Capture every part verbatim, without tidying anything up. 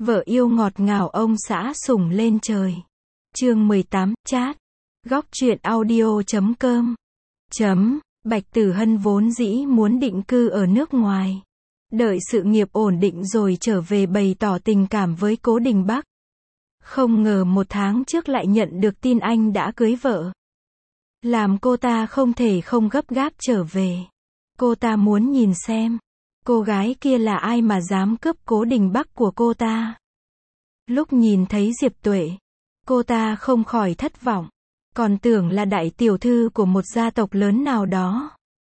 Vợ yêu ngọt ngào ông xã sủng lên trời. Chương mười tám, chat. Góc truyện audio chấm com. Chấm. Bạch Tử Hân vốn dĩ muốn định cư ở nước ngoài. Đợi sự nghiệp ổn định rồi trở về bày tỏ tình cảm với Cố Đình Bắc. Không ngờ một tháng trước lại nhận được tin anh đã cưới vợ. Làm cô ta không thể không gấp gáp trở về. Cô ta muốn nhìn xem, cô gái kia là ai mà dám cướp Cố Đình Bắc của cô ta. Lúc nhìn thấy Diệp Tuệ, cô ta không khỏi thất vọng. Còn tưởng là đại tiểu thư của một gia tộc lớn nào đó.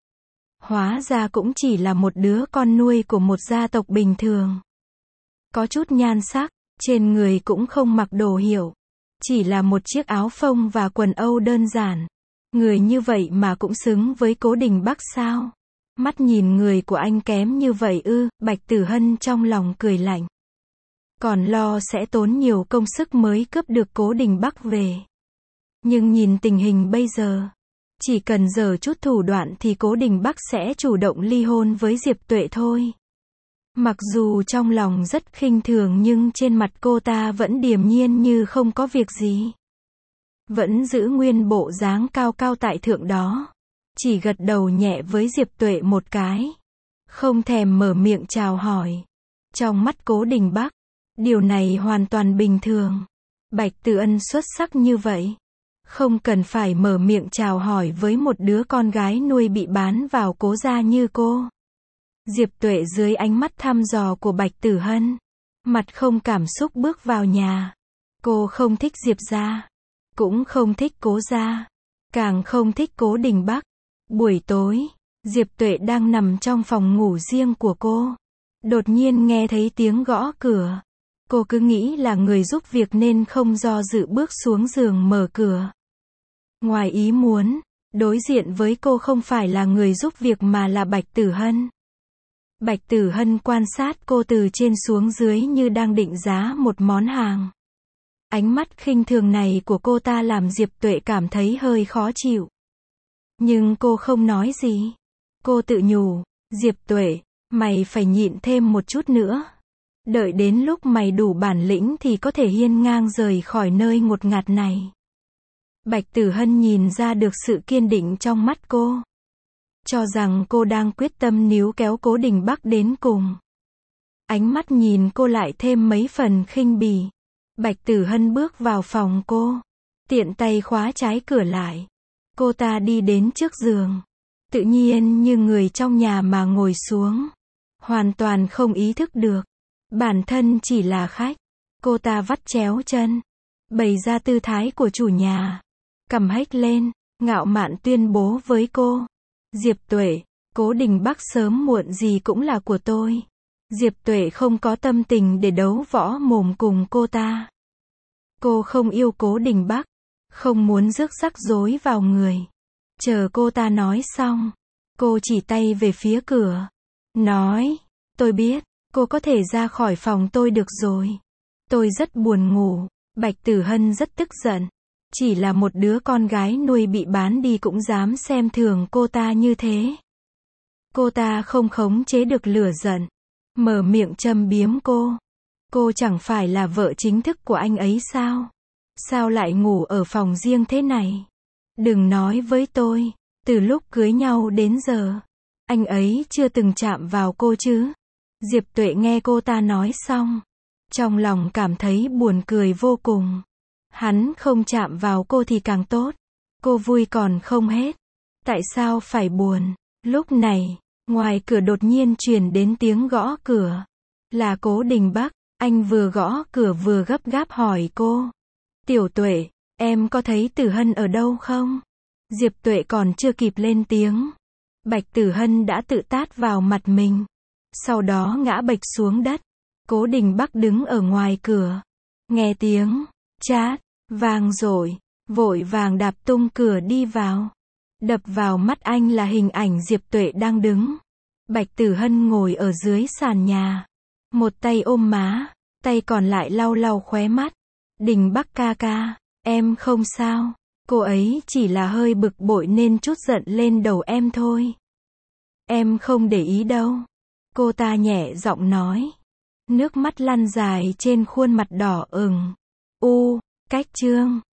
Hóa ra cũng chỉ là một đứa con nuôi của một gia tộc bình thường. Có chút nhan sắc, trên người cũng không mặc đồ hiệu. Chỉ là một chiếc áo phông và quần âu đơn giản. Người như vậy mà cũng xứng với Cố Đình Bắc sao? Mắt nhìn người của anh kém như vậy ư? Bạch Tử Hân trong lòng cười lạnh. Còn lo sẽ tốn nhiều công sức mới cướp được Cố Đình Bắc về. Nhưng nhìn tình hình bây giờ, chỉ cần giở chút thủ đoạn thì Cố Đình Bắc sẽ chủ động ly hôn với Diệp Tuệ thôi. Mặc dù trong lòng rất khinh thường nhưng trên mặt cô ta vẫn điềm nhiên như không có việc gì. Vẫn giữ nguyên bộ dáng cao cao tại thượng đó. Chỉ gật đầu nhẹ với Diệp Tuệ một cái. Không thèm mở miệng chào hỏi. Trong mắt Cố Đình Bắc, điều này hoàn toàn bình thường. Bạch Tử Ân xuất sắc như vậy. Không cần phải mở miệng chào hỏi với một đứa con gái nuôi bị bán vào Cố gia như cô. Diệp Tuệ dưới ánh mắt thăm dò của Bạch Tử Hân, mặt không cảm xúc bước vào nhà. Cô không thích Diệp gia, cũng không thích Cố gia, càng không thích Cố Đình Bắc. Buổi tối, Diệp Tuệ đang nằm trong phòng ngủ riêng của cô. Đột nhiên nghe thấy tiếng gõ cửa. Cô cứ nghĩ là người giúp việc nên không do dự bước xuống giường mở cửa. Ngoài ý muốn, đối diện với cô không phải là người giúp việc mà là Bạch Tử Hân. Bạch Tử Hân quan sát cô từ trên xuống dưới như đang định giá một món hàng. Ánh mắt khinh thường này của cô ta làm Diệp Tuệ cảm thấy hơi khó chịu. Nhưng cô không nói gì. Cô tự nhủ, Diệp Tuệ, mày phải nhịn thêm một chút nữa. Đợi đến lúc mày đủ bản lĩnh thì có thể hiên ngang rời khỏi nơi ngột ngạt này. Bạch Tử Hân nhìn ra được sự kiên định trong mắt cô. Cho rằng cô đang quyết tâm níu kéo Cố Đình Bắc đến cùng. Ánh mắt nhìn cô lại thêm mấy phần khinh bỉ. Bạch Tử Hân bước vào phòng cô. Tiện tay khóa trái cửa lại. Cô ta đi đến trước giường. Tự nhiên như người trong nhà mà ngồi xuống. Hoàn toàn không ý thức được. Bản thân chỉ là khách. Cô ta vắt chéo chân. Bày ra tư thái của chủ nhà. Cầm hếch lên. Ngạo mạn tuyên bố với cô. Diệp Tuệ, Cố Đình Bắc sớm muộn gì cũng là của tôi. Diệp Tuệ không có tâm tình để đấu võ mồm cùng cô ta. Cô không yêu Cố Đình Bắc. Không muốn rước rắc rối vào người. Chờ cô ta nói xong. Cô chỉ tay về phía cửa. Nói, tôi biết, cô có thể ra khỏi phòng tôi được rồi. Tôi rất buồn ngủ. Bạch Tử Hân rất tức giận. Chỉ là một đứa con gái nuôi bị bán đi cũng dám xem thường cô ta như thế. Cô ta không khống chế được lửa giận. Mở miệng châm biếm cô. Cô chẳng phải là vợ chính thức của anh ấy sao? Sao lại ngủ ở phòng riêng thế này? Đừng nói với tôi, từ lúc cưới nhau đến giờ, anh ấy chưa từng chạm vào cô chứ? Diệp Tuệ nghe cô ta nói xong. Trong lòng cảm thấy buồn cười vô cùng. Hắn không chạm vào cô thì càng tốt. Cô vui còn không hết. Tại sao phải buồn? Lúc này, ngoài cửa đột nhiên truyền đến tiếng gõ cửa. Là Cố Đình Bắc. Anh vừa gõ cửa vừa gấp gáp hỏi cô. Tiểu Tuệ, em có thấy Tử Hân ở đâu không? Diệp Tuệ còn chưa kịp lên tiếng. Bạch Tử Hân đã tự tát vào mặt mình. Sau đó ngã bệch xuống đất. Cố Đình Bắc đứng ở ngoài cửa. Nghe tiếng chát vang rồi, vội vàng đạp tung cửa đi vào. Đập vào mắt anh là hình ảnh Diệp Tuệ đang đứng. Bạch Tử Hân ngồi ở dưới sàn nhà. Một tay ôm má, tay còn lại lau lau khóe mắt. Đình Bắc ca ca, em không sao. Cô ấy chỉ là hơi bực bội nên chút giận lên đầu em thôi. Em không để ý đâu. Cô ta nhẹ giọng nói. Nước mắt lăn dài trên khuôn mặt đỏ ửng. U, cách chương.